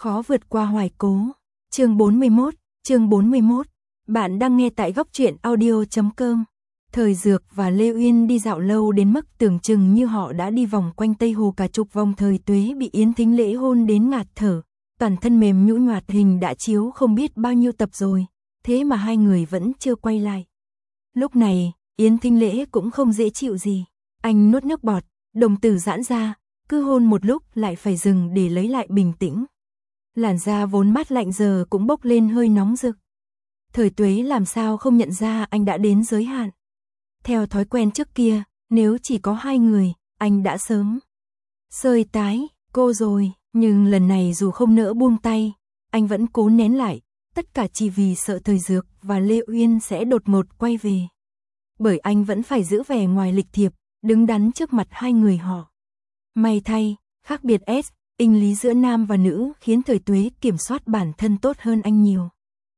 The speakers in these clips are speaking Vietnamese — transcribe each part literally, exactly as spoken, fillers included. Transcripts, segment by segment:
Khó vượt qua hoài cố. Chương bốn mươi mốt, chương bốn mươi mốt. Bạn đang nghe tại góc truyện audio chấm com. Thời Dược và Lê Uyên đi dạo lâu đến mức tưởng chừng như họ đã đi vòng quanh Tây Hồ cả chục vòng. Thời Tuế bị Yến Thính Lễ hôn đến ngạt thở, toàn thân mềm nhũn nhạt, hình đã chiếu không biết bao nhiêu tập rồi, thế mà hai người vẫn chưa quay lại. Lúc này, Yến Thính Lễ cũng không dễ chịu gì, anh nuốt nước bọt, đồng tử giãn ra, cứ hôn một lúc lại phải dừng để lấy lại bình tĩnh. Làn da vốn mát lạnh giờ cũng bốc lên hơi nóng rực. Thời Tuế làm sao không nhận ra anh đã đến giới hạn. Theo thói quen trước kia, nếu chỉ có hai người, anh đã sớm sơi tái cô rồi, nhưng lần này dù không nỡ buông tay, anh vẫn cố nén lại, tất cả chỉ vì sợ Thời Dược và Lê Uyên sẽ đột ngột quay về. Bởi anh vẫn phải giữ vẻ ngoài lịch thiệp, đứng đắn trước mặt hai người họ. May thay, khác biệt S, inh lý giữa nam và nữ khiến Thời Tuế kiểm soát bản thân tốt hơn anh nhiều.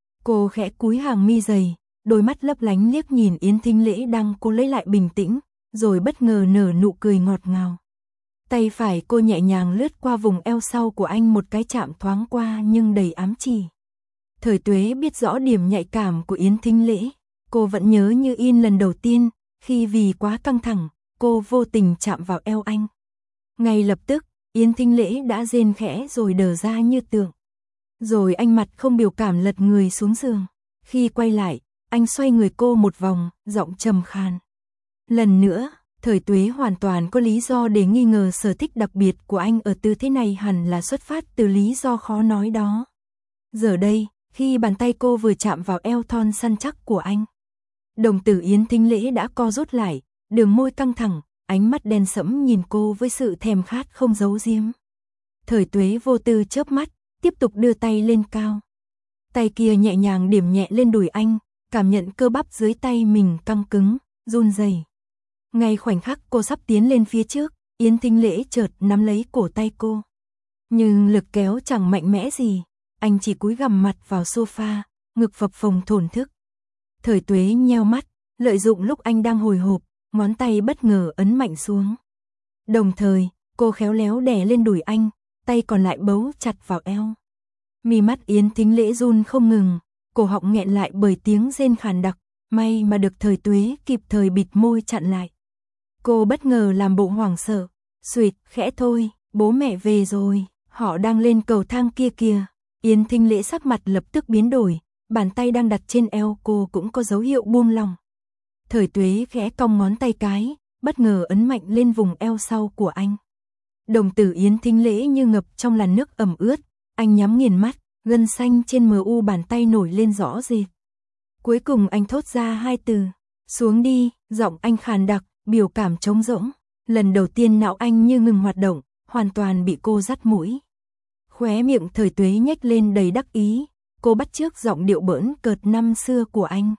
Cô khẽ cúi hàng mi dày, đôi mắt lấp lánh liếc nhìn Yến Thính Lễ đang cố lấy lại bình tĩnh, rồi bất ngờ nở nụ cười ngọt ngào. Tay phải cô nhẹ nhàng lướt qua vùng eo sau của anh, một cái chạm thoáng qua nhưng đầy ám chỉ. Thời Tuế biết rõ điểm nhạy cảm của Yến Thính Lễ, cô vẫn nhớ như in lần đầu tiên, khi vì quá căng thẳng, cô vô tình chạm vào eo anh. Ngay lập tức, Yến Thính Lễ đã rên khẽ rồi đờ ra như tượng. Rồi anh mặt không biểu cảm lật người xuống giường. Khi quay lại, anh xoay người cô một vòng, giọng trầm khàn. Lần nữa, Thời Tuế hoàn toàn có lý do để nghi ngờ sở thích đặc biệt của anh ở tư thế này hẳn là xuất phát từ lý do khó nói đó. Giờ đây, khi bàn tay cô vừa chạm vào eo thon săn chắc của anh, đồng tử Yến Thính Lễ đã co rút lại, đường môi căng thẳng, ánh mắt đen sẫm nhìn cô với sự thèm khát không giấu giếm. Thời Tuế vô tư chớp mắt, tiếp tục đưa tay lên cao. Tay kia nhẹ nhàng điểm nhẹ lên đùi anh, cảm nhận cơ bắp dưới tay mình căng cứng, run rẩy. Ngay khoảnh khắc cô sắp tiến lên phía trước, Yến Thính Lễ chợt nắm lấy cổ tay cô. Nhưng lực kéo chẳng mạnh mẽ gì, anh chỉ cúi gằm mặt vào sofa, ngực phập phồng thổn thức. Thời Tuế nheo mắt, lợi dụng lúc anh đang hồi hộp, ngón tay bất ngờ ấn mạnh xuống. Đồng thời, cô khéo léo đè lên đùi anh, tay còn lại bấu chặt vào eo. Mi mắt Yến Thính Lễ run không ngừng, cổ họng nghẹn lại bởi tiếng rên khàn đặc, may mà được Thời Tuế kịp thời bịt môi chặn lại. Cô bất ngờ làm bộ hoảng sợ, suýt, khẽ thôi, bố mẹ về rồi, họ đang lên cầu thang kia kìa. Yến Thính Lễ sắc mặt lập tức biến đổi, bàn tay đang đặt trên eo cô cũng có dấu hiệu buông lỏng. Thời Tuế khẽ cong ngón tay cái, bất ngờ ấn mạnh lên vùng eo sau của anh. Đồng tử Yến Thính Lễ như ngập trong làn nước ẩm ướt, anh nhắm nghiền mắt, gân xanh trên mờ u bàn tay nổi lên rõ rệt. Cuối cùng anh thốt ra hai từ, xuống đi, giọng anh khàn đặc, biểu cảm trống rỗng. Lần đầu tiên não anh như ngừng hoạt động, hoàn toàn bị cô dắt mũi. Khóe miệng Thời Tuế nhếch lên đầy đắc ý, cô bắt chước giọng điệu bỡn cợt năm xưa của anh.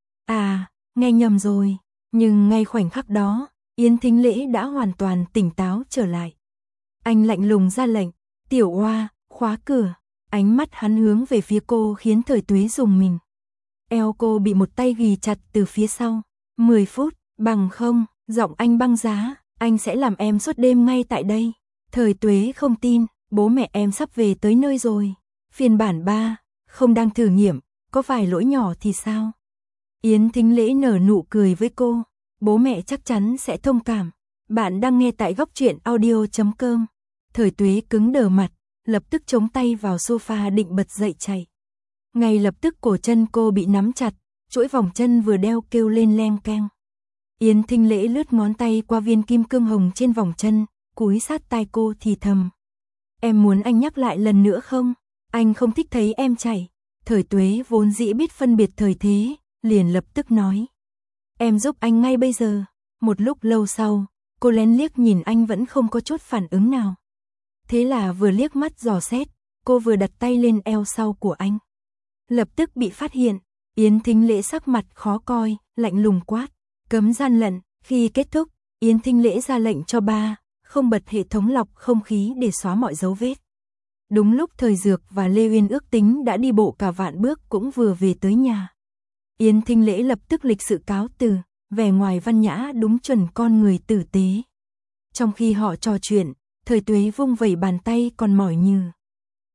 À, nghe nhầm rồi, nhưng ngay khoảnh khắc đó, Yến Thính Lễ đã hoàn toàn tỉnh táo trở lại. Anh lạnh lùng ra lệnh, Tiểu Oa, khóa cửa. Ánh mắt hắn hướng về phía cô khiến Thời Tuế rùng mình. Eo cô bị một tay ghì chặt từ phía sau. mười phút, bằng không, giọng anh băng giá, anh sẽ làm em suốt đêm ngay tại đây. Thời Tuế không tin, bố mẹ em sắp về tới nơi rồi. Phiên bản ba, không đang thử nghiệm, có vài lỗi nhỏ thì sao? Yến Thính Lễ nở nụ cười với cô, bố mẹ chắc chắn sẽ thông cảm. Bạn đang nghe tại góc truyện audio chấm com. Thời Tuế cứng đờ mặt, lập tức chống tay vào sofa định bật dậy chạy. Ngay lập tức cổ chân cô bị nắm chặt, chuỗi vòng chân vừa đeo kêu lên leng keng. Yến Thính Lễ lướt ngón tay qua viên kim cương hồng trên vòng chân, cúi sát tai cô thì thầm. Em muốn anh nhắc lại lần nữa không? Anh không thích thấy em chạy. Thời Tuế vốn dĩ biết phân biệt thời thế, liền lập tức nói. Em giúp anh ngay bây giờ. Một lúc lâu sau, cô lén liếc nhìn anh vẫn không có chút phản ứng nào. Thế là vừa liếc mắt dò xét, cô vừa đặt tay lên eo sau của anh. Lập tức bị phát hiện, Yến Thính Lễ sắc mặt khó coi, lạnh lùng quát, cấm gian lận. Khi kết thúc, Yến Thính Lễ ra lệnh cho ba, không bật hệ thống lọc không khí để xóa mọi dấu vết. Đúng lúc Thời Dược và Lê Uyên ước tính đã đi bộ cả vạn bước cũng vừa về tới nhà. Yến Thính Lễ lập tức lịch sự cáo từ, vẻ ngoài văn nhã đúng chuẩn con người tử tế. Trong khi họ trò chuyện, Thời Tuế vung vẩy bàn tay còn mỏi nhừ.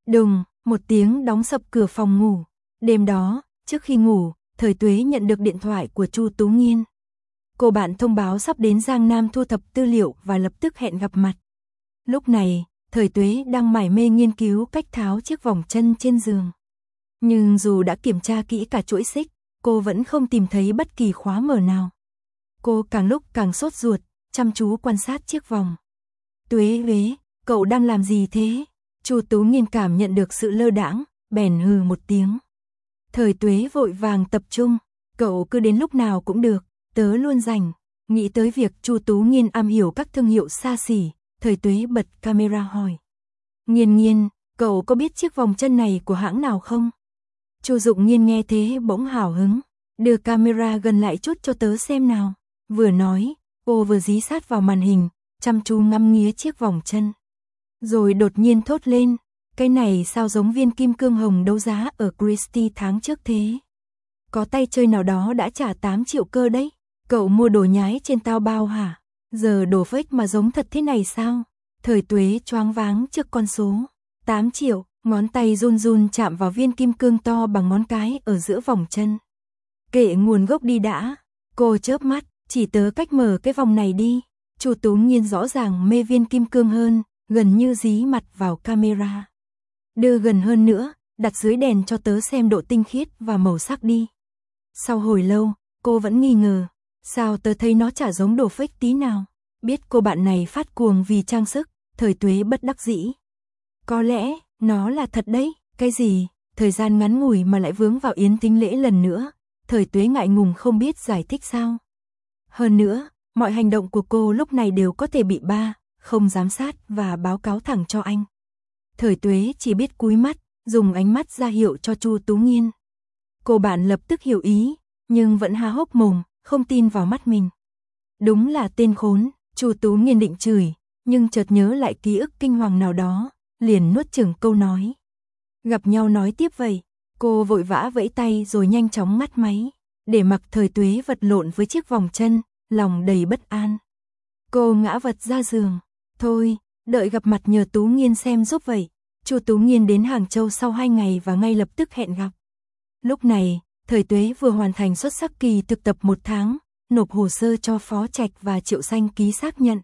Đùng, một tiếng đóng sập cửa phòng ngủ. Đêm đó, trước khi ngủ, Thời Tuế nhận được điện thoại của Chu Tú Nghiên. Cô bạn thông báo sắp đến Giang Nam thu thập tư liệu và lập tức hẹn gặp mặt. Lúc này, Thời Tuế đang mải mê nghiên cứu cách tháo chiếc vòng chân trên giường. Nhưng dù đã kiểm tra kỹ cả chuỗi xích, cô vẫn không tìm thấy bất kỳ khóa mở nào. Cô càng lúc càng sốt ruột, chăm chú quan sát chiếc vòng. Tuế Tuế, cậu đang làm gì thế? Chu Tú Nghiên cảm nhận được sự lơ đãng, bèn hừ một tiếng. Thời Tuế vội vàng tập trung, cậu cứ đến lúc nào cũng được, tớ luôn rảnh. Nghĩ tới việc Chu Tú Nghiên am hiểu các thương hiệu xa xỉ, Thời Tuế bật camera hỏi. Nghiên Nghiên, cậu có biết chiếc vòng chân này của hãng nào không? Chu Dụng Nghiên nghe thế bỗng hào hứng, đưa camera gần lại chút cho tớ xem nào. Vừa nói, cô vừa dí sát vào màn hình, chăm chú ngắm nghía chiếc vòng chân. Rồi đột nhiên thốt lên, cái này sao giống viên kim cương hồng đấu giá ở Christie tháng trước thế? Có tay chơi nào đó đã trả tám triệu cơ đấy. Cậu mua đồ nhái trên Taobao hả? Giờ đồ fake mà giống thật thế này sao? Thời Tuế choáng váng trước con số. tám triệu, ngón tay run run chạm vào viên kim cương to bằng ngón cái ở giữa vòng chân. Kệ nguồn gốc đi đã. Cô chớp mắt, chỉ tớ cách mở cái vòng này đi. Chu Tú Nghiên rõ ràng mê viên kim cương hơn, gần như dí mặt vào camera. Đưa gần hơn nữa, đặt dưới đèn cho tớ xem độ tinh khiết và màu sắc đi. Sau hồi lâu, cô vẫn nghi ngờ. Sao tớ thấy nó chả giống đồ fake tí nào? Biết cô bạn này phát cuồng vì trang sức, Thời Tuế bất đắc dĩ. Có lẽ, nó là thật đấy. Cái gì? Thời gian ngắn ngủi mà lại vướng vào yến thính lễ lần nữa. Thời Tuế ngại ngùng không biết giải thích sao. Hơn nữa, mọi hành động của cô lúc này đều có thể bị ba, không giám sát và báo cáo thẳng cho anh. Thời Tuế chỉ biết cúi mắt, dùng ánh mắt ra hiệu cho Chu Tú Nghiên. Cô bạn lập tức hiểu ý, nhưng vẫn há hốc mồm, không tin vào mắt mình. Đúng là tên khốn, Chu Tú Nghiên định chửi, nhưng chợt nhớ lại ký ức kinh hoàng nào đó, liền nuốt chửng câu nói. Gặp nhau nói tiếp vậy, cô vội vã vẫy tay rồi nhanh chóng ngắt máy, để mặc Thời Tuế vật lộn với chiếc vòng chân, lòng đầy bất an. Cô ngã vật ra giường, thôi, đợi gặp mặt nhờ Tú Nghiên xem giúp vậy. Chu Tú Nghiên đến Hàng Châu sau hai ngày và ngay lập tức hẹn gặp. Lúc này, Thời Tuế vừa hoàn thành xuất sắc kỳ thực tập một tháng, nộp hồ sơ cho Phó Trạch và Triệu Xanh ký xác nhận.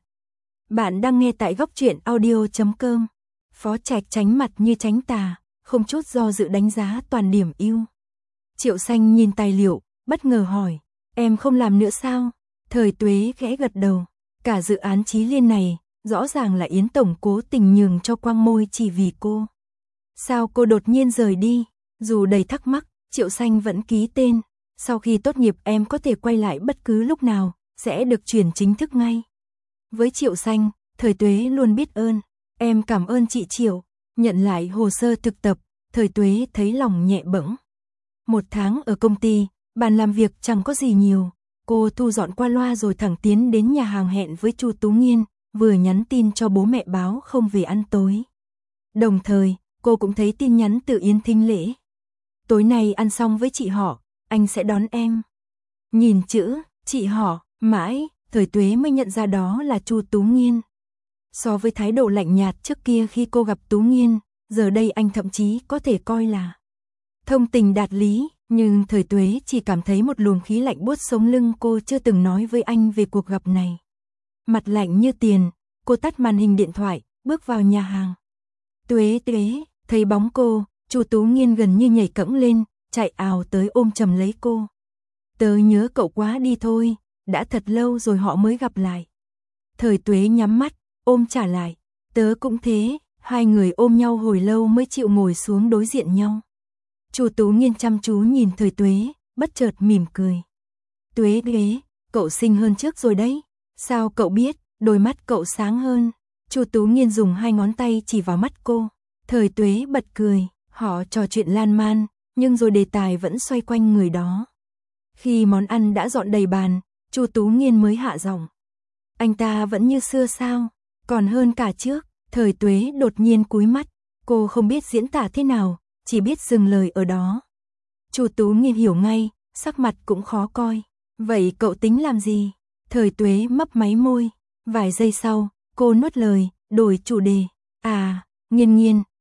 Bạn đang nghe tại góc truyện audio chấm com. Phó Trạch tránh mặt như tránh tà, không chút do dự đánh giá toàn điểm ưu. Triệu Xanh nhìn tài liệu, bất ngờ hỏi, em không làm nữa sao? Thời Tuế khẽ gật đầu, cả dự án Chí Liên này, rõ ràng là Yến Tổng cố tình nhường cho Quang Môi chỉ vì cô. Sao cô đột nhiên rời đi? Dù đầy thắc mắc, Triệu Xanh vẫn ký tên. Sau khi tốt nghiệp em có thể quay lại bất cứ lúc nào, sẽ được chuyển chính thức ngay. Với Triệu Xanh, Thời Tuế luôn biết ơn. Em cảm ơn chị Triệu. Nhận lại hồ sơ thực tập, Thời Tuế thấy lòng nhẹ bẫng. Một tháng ở công ty, bàn làm việc chẳng có gì nhiều. Cô thu dọn qua loa rồi thẳng tiến đến nhà hàng hẹn với Chu Tú Nghiên, vừa nhắn tin cho bố mẹ báo không về ăn tối. Đồng thời, cô cũng thấy tin nhắn từ Yến thính lễ. Tối nay ăn xong với chị họ, anh sẽ đón em. Nhìn chữ, chị họ, mãi, Thời Tuế mới nhận ra đó là Chu Tú Nghiên. So với thái độ lạnh nhạt trước kia khi cô gặp Tú Nghiên, giờ đây anh thậm chí có thể coi là thông tình đạt lý, nhưng Thời Tuế chỉ cảm thấy một luồng khí lạnh buốt sống lưng. Cô chưa từng nói với anh về cuộc gặp này. Mặt lạnh như tiền, cô tắt màn hình điện thoại, bước vào nhà hàng. Tuế Tuế, thấy bóng cô, Chu Tú Nghiên gần như nhảy cẫng lên, chạy ào tới ôm chầm lấy cô. Tớ nhớ cậu quá đi thôi, đã thật lâu rồi họ mới gặp lại. Thời Tuế nhắm mắt, ôm trả lại. Tớ cũng thế, hai người ôm nhau hồi lâu mới chịu ngồi xuống đối diện nhau. Chu Tú Nghiên chăm chú nhìn Thời Tuế, bất chợt mỉm cười. Tuế Tuế, cậu xinh hơn trước rồi đấy. Sao cậu biết? Đôi mắt cậu sáng hơn. Chu Tú Nghiên dùng hai ngón tay chỉ vào mắt cô. Thời Tuế bật cười, họ trò chuyện lan man, nhưng rồi đề tài vẫn xoay quanh người đó. Khi món ăn đã dọn đầy bàn, Chu Tú Nghiên mới hạ giọng. Anh ta vẫn như xưa sao? Còn hơn cả trước. Thời Tuế đột nhiên cúi mắt, cô không biết diễn tả thế nào, chỉ biết dừng lời ở đó. Chu Tú Nghiên hiểu ngay, sắc mặt cũng khó coi. Vậy cậu tính làm gì? Thời Tuế mấp máy môi. Vài giây sau, cô nuốt lời, đổi chủ đề. À, Nghiên Nghiên,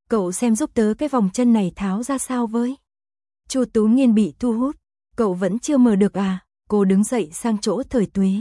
cậu xem giúp tớ cái vòng chân này tháo ra sao với. Chu Tú Nghiên bị thu hút, cậu vẫn chưa mở được à, cô đứng dậy sang chỗ Thời Tuế.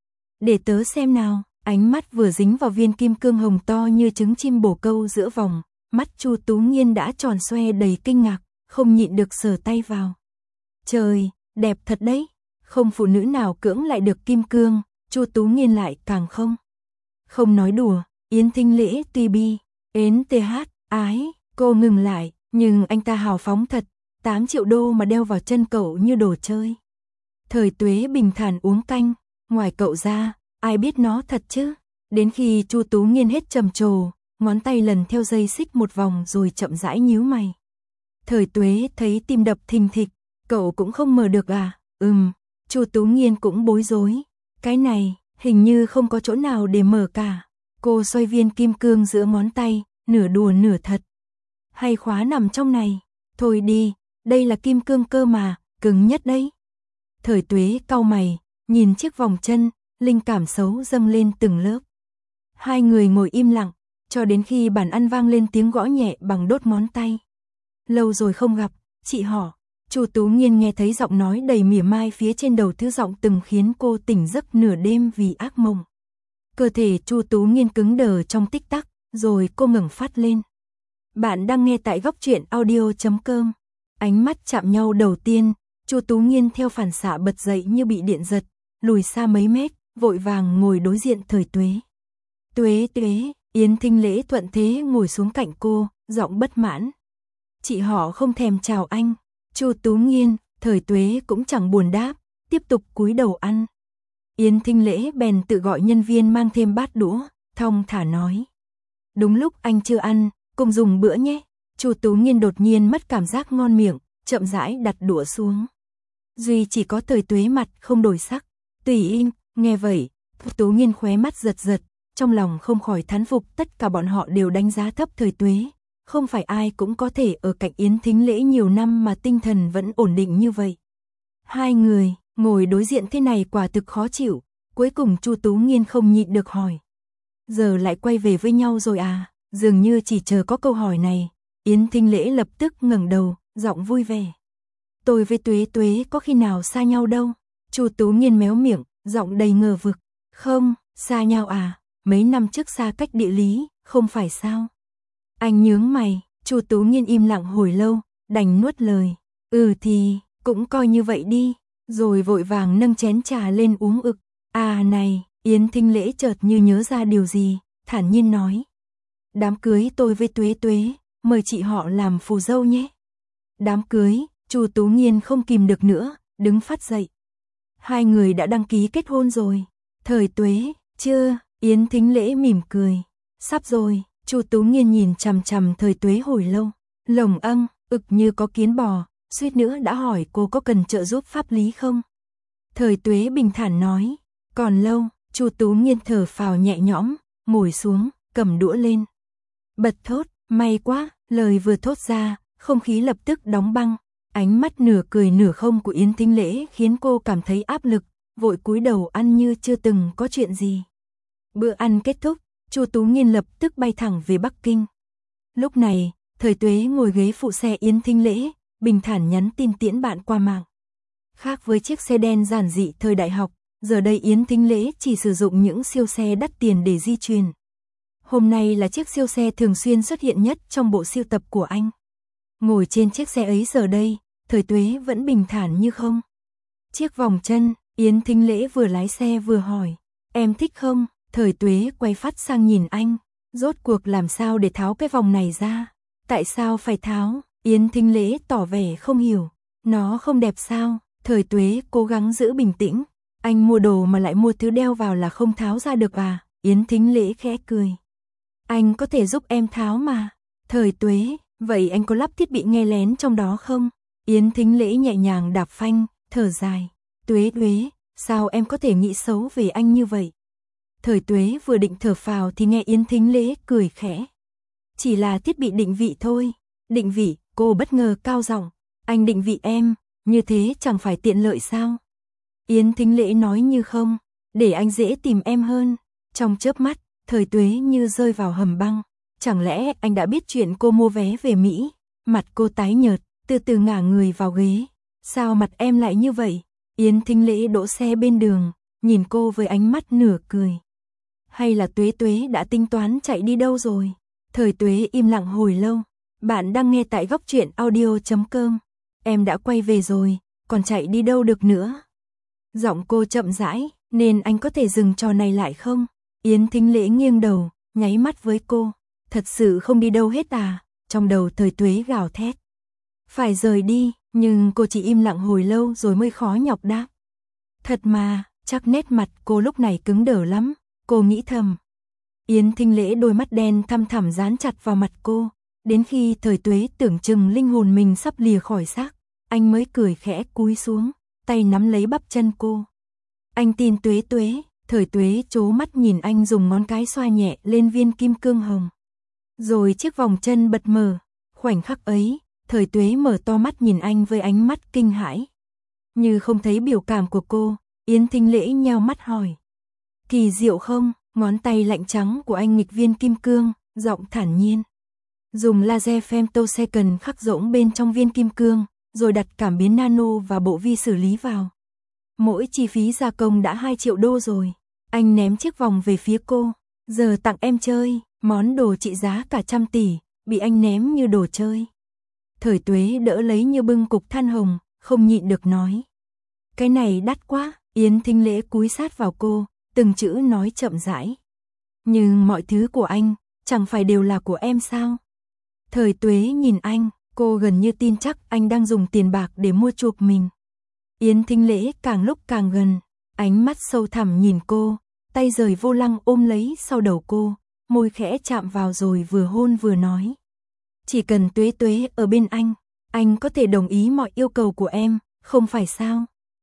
Để tớ xem nào, ánh mắt vừa dính vào viên kim cương hồng to như trứng chim bồ câu giữa vòng, mắt Chu Tú Nghiên đã tròn xoe đầy kinh ngạc, không nhịn được sờ tay vào. Trời, đẹp thật đấy, không phụ nữ nào cưỡng lại được kim cương, Chu Tú Nghiên lại càng không. Không nói đùa, Yến Thính Lễ tuy bi, ến th, ái, cô ngừng lại, nhưng anh ta hào phóng thật, tám triệu đô mà đeo vào chân cậu như đồ chơi. Thời Tuế bình thản uống canh, ngoài cậu ra, ai biết nó thật chứ, đến khi Chu Tú Nghiên hết trầm trồ, ngón tay lần theo dây xích một vòng rồi chậm rãi nhíu mày. Thời Tuế thấy tim đập thình thịch, cậu cũng không mở được à, ừm, Chu Tú Nghiên cũng bối rối, cái này, hình như không có chỗ nào để mở cả. Cô xoay viên kim cương giữa ngón tay, nửa đùa nửa thật. Hay khóa nằm trong này, thôi đi, đây là kim cương cơ mà, cứng nhất đấy. Thời Tuế cau mày, nhìn chiếc vòng chân, linh cảm xấu dâng lên từng lớp. Hai người ngồi im lặng, cho đến khi bàn ăn vang lên tiếng gõ nhẹ bằng đốt ngón tay. Lâu rồi không gặp, chị họ. Chu Tú Nghiên nghe thấy giọng nói đầy mỉa mai phía trên đầu, thứ giọng từng khiến cô tỉnh giấc nửa đêm vì ác mộng. Cơ thể Chu Tú Nghiên cứng đờ trong tích tắc, rồi cô ngẩng phát lên. Bạn đang nghe tại góc truyện audio chấm com. Ánh mắt chạm nhau đầu tiên, Chu Tú Nghiên theo phản xạ bật dậy như bị điện giật, lùi xa mấy mét, vội vàng ngồi đối diện Thời Tuế. Tuế Tuế, Yến Thính Lễ thuận thế ngồi xuống cạnh cô, giọng bất mãn. Chị họ không thèm chào anh. Chu Tú Nghiên, Thời Tuế cũng chẳng buồn đáp, tiếp tục cúi đầu ăn. Yến Thính Lễ bèn tự gọi nhân viên mang thêm bát đũa, thong thả nói. Đúng lúc anh chưa ăn, cùng dùng bữa nhé. Chu Tú Nghiên đột nhiên mất cảm giác ngon miệng, chậm rãi đặt đũa xuống. Duy chỉ có Thời Tuế mặt không đổi sắc, tùy im, nghe vậy, Tú Nghiên khóe mắt giật giật, trong lòng không khỏi thán phục, tất cả bọn họ đều đánh giá thấp Thời Tuế. Không phải ai cũng có thể ở cạnh Yến Thính Lễ nhiều năm mà tinh thần vẫn ổn định như vậy. Hai người ngồi đối diện thế này quả thực khó chịu, cuối cùng Chu Tú Nghiên không nhịn được hỏi. Giờ lại quay về với nhau rồi à? Dường như chỉ chờ có câu hỏi này, Yến Thính Lễ lập tức ngẩng đầu, giọng vui vẻ. Tôi với Tuế Tuế có khi nào xa nhau đâu? Chu Tú Nghiên méo miệng, giọng đầy ngờ vực. Không, xa nhau à? Mấy năm trước xa cách địa lý, không phải sao? Anh nhướng mày, Chu Tú Nghiên im lặng hồi lâu, đành nuốt lời. Ừ thì, cũng coi như vậy đi, rồi vội vàng nâng chén trà lên uống ực. À này, Yến Thính Lễ chợt như nhớ ra điều gì, thản nhiên nói. Đám cưới tôi với Tuế Tuế, mời chị họ làm phù dâu nhé. Đám cưới, Chu Tú Nghiên không kìm được nữa, đứng phát dậy. Hai người đã đăng ký kết hôn rồi. Thời Tuế, chưa, Yến Thính Lễ mỉm cười. Sắp rồi. Chu Tú Nghiên nhìn chằm chằm Thời Tuế hồi lâu, lồng âng, ực như có kiến bò, suýt nữa đã hỏi cô có cần trợ giúp pháp lý không. Thời Tuế bình thản nói, còn lâu. Chu Tú Nghiên thở phào nhẹ nhõm, ngồi xuống, cầm đũa lên. Bật thốt, may quá, lời vừa thốt ra, không khí lập tức đóng băng, ánh mắt nửa cười nửa không của Yến Thính Lễ khiến cô cảm thấy áp lực, vội cúi đầu ăn như chưa từng có chuyện gì. Bữa ăn kết thúc, Chu Tú Nghiên lập tức bay thẳng về Bắc Kinh. Lúc này, Thời Tuế ngồi ghế phụ xe Yến Thính Lễ, bình thản nhắn tin tiễn bạn qua mạng. Khác với chiếc xe đen giản dị thời đại học, giờ đây Yến Thính Lễ chỉ sử dụng những siêu xe đắt tiền để di chuyển. Hôm nay là chiếc siêu xe thường xuyên xuất hiện nhất trong bộ sưu tập của anh. Ngồi trên chiếc xe ấy giờ đây, Thời Tuế vẫn bình thản như không. Chiếc vòng chân, Yến Thính Lễ vừa lái xe vừa hỏi, em thích không? Thời Tuế quay phát sang nhìn anh, rốt cuộc làm sao để tháo cái vòng này ra? Tại sao phải tháo? Yến Thính Lễ tỏ vẻ không hiểu, nó không đẹp sao? Thời Tuế cố gắng giữ bình tĩnh, anh mua đồ mà lại mua thứ đeo vào là không tháo ra được à? Yến Thính Lễ khẽ cười. Anh có thể giúp em tháo mà. Thời Tuế, vậy anh có lắp thiết bị nghe lén trong đó không? Yến Thính Lễ nhẹ nhàng đạp phanh, thở dài. Tuế Tuế, sao em có thể nghĩ xấu về anh như vậy? Thời Tuế vừa định thở phào thì nghe Yến Thính Lễ cười khẽ. Chỉ là thiết bị định vị thôi. Định vị, cô bất ngờ cao giọng. Anh định vị em, như thế chẳng phải tiện lợi sao? Yến Thính Lễ nói như không, để anh dễ tìm em hơn. Trong chớp mắt, Thời Tuế như rơi vào hầm băng. Chẳng lẽ anh đã biết chuyện cô mua vé về Mỹ? Mặt cô tái nhợt, từ từ ngả người vào ghế. Sao mặt em lại như vậy? Yến Thính Lễ đỗ xe bên đường, nhìn cô với ánh mắt nửa cười. Hay là Tuế Tuế đã tính toán chạy đi đâu rồi? Thời Tuế im lặng hồi lâu. Bạn đang nghe tại góc truyện audio chấm com. Em đã quay về rồi, còn chạy đi đâu được nữa? Giọng cô chậm rãi, nên anh có thể dừng trò này lại không? Yến Thính Lễ nghiêng đầu, nháy mắt với cô. Thật sự không đi đâu hết à? Trong đầu Thời Tuế gào thét. Phải rời đi, nhưng cô chỉ im lặng hồi lâu rồi mới khó nhọc đáp. Thật mà, chắc nét mặt cô lúc này cứng đờ lắm, cô nghĩ thầm. Yến Thính Lễ đôi mắt đen thăm thẳm dán chặt vào mặt cô, đến khi Thời Tuế tưởng chừng linh hồn mình sắp lìa khỏi xác, anh mới cười khẽ cúi xuống, tay nắm lấy bắp chân cô. Anh tin Tuế Tuế. Thời Tuế trố mắt nhìn anh dùng ngón cái xoa nhẹ lên viên kim cương hồng. Rồi chiếc vòng chân bật mở, khoảnh khắc ấy, Thời Tuế mở to mắt nhìn anh với ánh mắt kinh hãi. Như không thấy biểu cảm của cô, Yến Thính Lễ nheo mắt hỏi. Kỳ diệu không? Ngón tay lạnh trắng của anh nghịch viên kim cương, giọng thản nhiên. Dùng laser femtosecond khắc rỗng bên trong viên kim cương, rồi đặt cảm biến nano và bộ vi xử lý vào. Mỗi chi phí gia công đã hai triệu đô rồi. Anh ném chiếc vòng về phía cô. Giờ tặng em chơi, món đồ trị giá cả trăm tỷ, bị anh ném như đồ chơi. Thời Tuế đỡ lấy như bưng cục than hồng, không nhịn được nói. Cái này đắt quá. Yến Thính Lễ cúi sát vào cô, từng chữ nói chậm rãi. Nhưng mọi thứ của anh, chẳng phải đều là của em sao? Thời Tuế nhìn anh, cô gần như tin chắc anh đang dùng tiền bạc để mua chuộc mình. Yến Thính Lễ càng lúc càng gần, ánh mắt sâu thẳm nhìn cô, tay rời vô lăng ôm lấy sau đầu cô, môi khẽ chạm vào rồi vừa hôn vừa nói. Chỉ cần Tuế Tuế ở bên anh, anh có thể đồng ý mọi yêu cầu của em, không phải sao?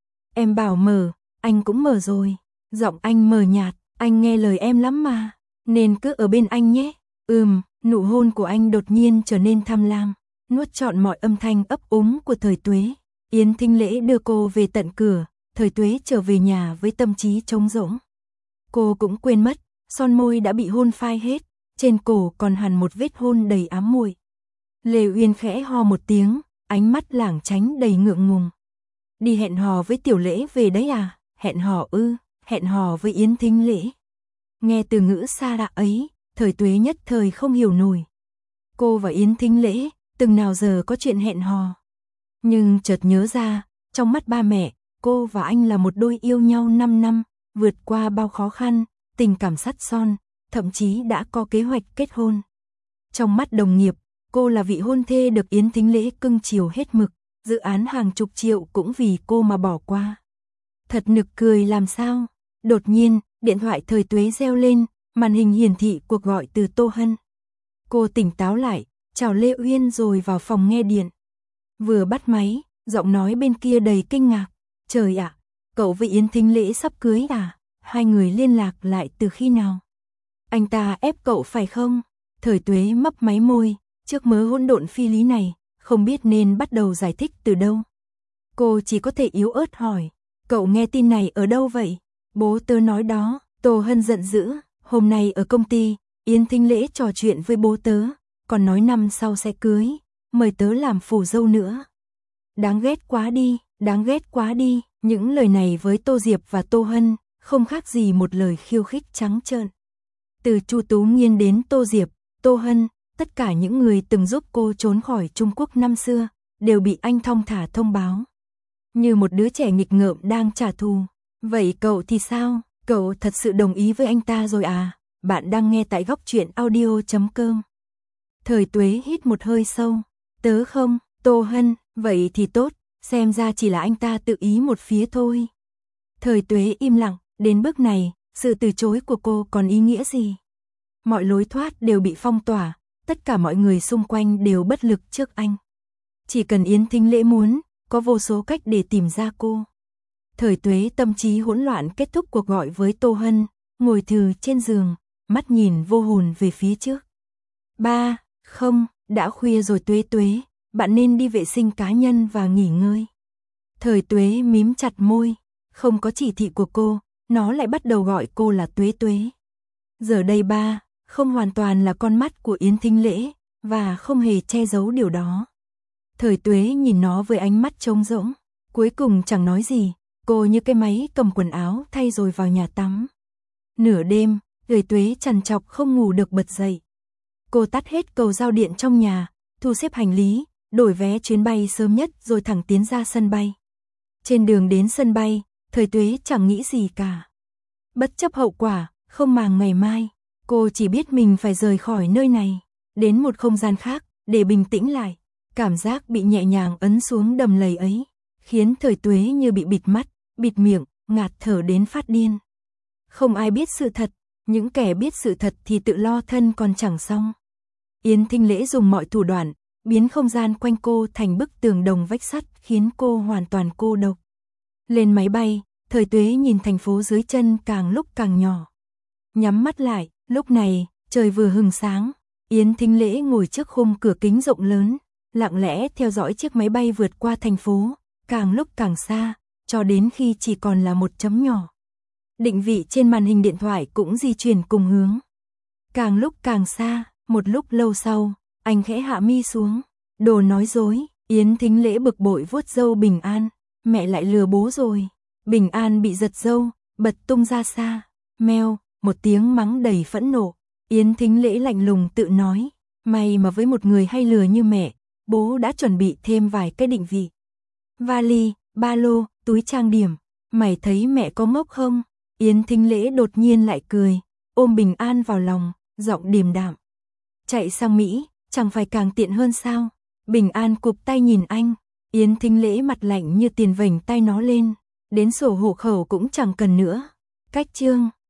Em bảo mở, anh cũng mở rồi. Giọng anh mờ nhạt, anh nghe lời em lắm mà, nên cứ ở bên anh nhé. Ừm, nụ hôn của anh đột nhiên trở nên tham lam, nuốt trọn mọi âm thanh ấp úng của Thời Tuế. Yến Thính Lễ đưa cô về tận cửa, Thời Tuế trở về nhà với tâm trí trống rỗng. Cô cũng quên mất, son môi đã bị hôn phai hết, trên cổ còn hằn một vết hôn đầy ám muội. Lê Uyên khẽ ho một tiếng, ánh mắt lảng tránh đầy ngượng ngùng. Đi hẹn hò với Tiểu Lễ về đấy à? Hẹn hò ư? Hẹn hò với Yến Thính Lễ. Nghe từ ngữ xa lạ ấy, Thời Tuế nhất thời không hiểu nổi. Cô và Yến Thính Lễ, từng nào giờ có chuyện hẹn hò. Nhưng chợt nhớ ra, trong mắt ba mẹ, cô và anh là một đôi yêu nhau năm năm, vượt qua bao khó khăn, tình cảm sắt son, thậm chí đã có kế hoạch kết hôn. Trong mắt đồng nghiệp, cô là vị hôn thê được Yến Thính Lễ cưng chiều hết mực, dự án hàng chục triệu cũng vì cô mà bỏ qua. Thật nực cười làm sao? Đột nhiên, điện thoại Thời Tuế reo lên, màn hình hiển thị cuộc gọi từ Tô Hân. Cô tỉnh táo lại, chào Lê Uyên rồi vào phòng nghe điện. Vừa bắt máy, giọng nói bên kia đầy kinh ngạc. Trời ạ, cậu với Yến Thính Lễ sắp cưới à? Hai người liên lạc lại từ khi nào? Anh ta ép cậu phải không? Thời Tuế mấp máy môi, trước mớ hỗn độn phi lý này, không biết nên bắt đầu giải thích từ đâu. Cô chỉ có thể yếu ớt hỏi, cậu nghe tin này ở đâu vậy? Bố tớ nói đó. Tô Hân giận dữ, hôm nay ở công ty, Yến Thính Lễ trò chuyện với bố tớ, còn nói năm sau sẽ cưới, mời tớ làm phù dâu nữa. Đáng ghét quá đi, đáng ghét quá đi, những lời này với Tô Diệp và Tô Hân, không khác gì một lời khiêu khích trắng trợn. Từ Chu Tú Nghiên đến Tô Diệp, Tô Hân, tất cả những người từng giúp cô trốn khỏi Trung Quốc năm xưa, đều bị anh thong thả thông báo. Như một đứa trẻ nghịch ngợm đang trả thù. Vậy cậu thì sao? Cậu thật sự đồng ý với anh ta rồi à? Bạn đang nghe tại góc truyện audio chấm com. Thời Tuế hít một hơi sâu. Tớ không, Tô Hân, vậy thì tốt, xem ra chỉ là anh ta tự ý một phía thôi. Thời Tuế im lặng, đến bước này, sự từ chối của cô còn ý nghĩa gì? Mọi lối thoát đều bị phong tỏa, tất cả mọi người xung quanh đều bất lực trước anh. Chỉ cần Yến Thính Lễ muốn, có vô số cách để tìm ra cô. Thời Tuế tâm trí hỗn loạn kết thúc cuộc gọi với Tô Hân, ngồi thừ trên giường, mắt nhìn vô hồn về phía trước. Ba, không, đã khuya rồi Tuế Tuế, bạn nên đi vệ sinh cá nhân và nghỉ ngơi. Thời Tuế mím chặt môi, không có chỉ thị của cô, nó lại bắt đầu gọi cô là Tuế Tuế. Giờ đây ba, không hoàn toàn là con mắt của Yến Thính Lễ, và không hề che giấu điều đó. Thời Tuế nhìn nó với ánh mắt trống rỗng, cuối cùng chẳng nói gì, cô như cái máy cầm quần áo thay rồi vào nhà tắm. Nửa đêm, Thời Tuế trằn trọc không ngủ được bật dậy. Cô tắt hết cầu giao điện trong nhà, thu xếp hành lý, đổi vé chuyến bay sớm nhất rồi thẳng tiến ra sân bay. Trên đường đến sân bay, Thời Tuế chẳng nghĩ gì cả. Bất chấp hậu quả, không màng ngày mai, cô chỉ biết mình phải rời khỏi nơi này, đến một không gian khác, để bình tĩnh lại. Cảm giác bị nhẹ nhàng ấn xuống đầm lầy ấy, khiến Thời Tuế như bị bịt mắt, bịt miệng, ngạt thở đến phát điên. Không ai biết sự thật, những kẻ biết sự thật thì tự lo thân còn chẳng xong. Yến Thính Lễ dùng mọi thủ đoạn, biến không gian quanh cô thành bức tường đồng vách sắt, khiến cô hoàn toàn cô độc. Lên máy bay, Thời Tuế nhìn thành phố dưới chân càng lúc càng nhỏ. Nhắm mắt lại, lúc này, trời vừa hừng sáng, Yến Thính Lễ ngồi trước khung cửa kính rộng lớn, lặng lẽ theo dõi chiếc máy bay vượt qua thành phố, càng lúc càng xa, cho đến khi chỉ còn là một chấm nhỏ. Định vị trên màn hình điện thoại cũng di chuyển cùng hướng. Càng lúc càng xa, một lúc lâu sau, anh khẽ hạ mi xuống. Đồ nói dối, Yến Thính Lễ bực bội vuốt râu Bình An, mẹ lại lừa bố rồi. Bình An bị giật râu, bật tung ra xa. Meo, một tiếng mắng đầy phẫn nộ. Yến Thính Lễ lạnh lùng tự nói, may mà với một người hay lừa như mẹ, bố đã chuẩn bị thêm vài cái định vị. Vali, ba lô, túi trang điểm, mày thấy mẹ có ngốc không? Yến Thính Lễ đột nhiên lại cười, ôm Bình An vào lòng, giọng điềm đạm. Chạy sang Mỹ, chẳng phải càng tiện hơn sao? Bình An cụp tay nhìn anh, Yến Thính Lễ mặt lạnh như tiền vểnh tay nó lên, đến sổ hộ khẩu cũng chẳng cần nữa. Cách chương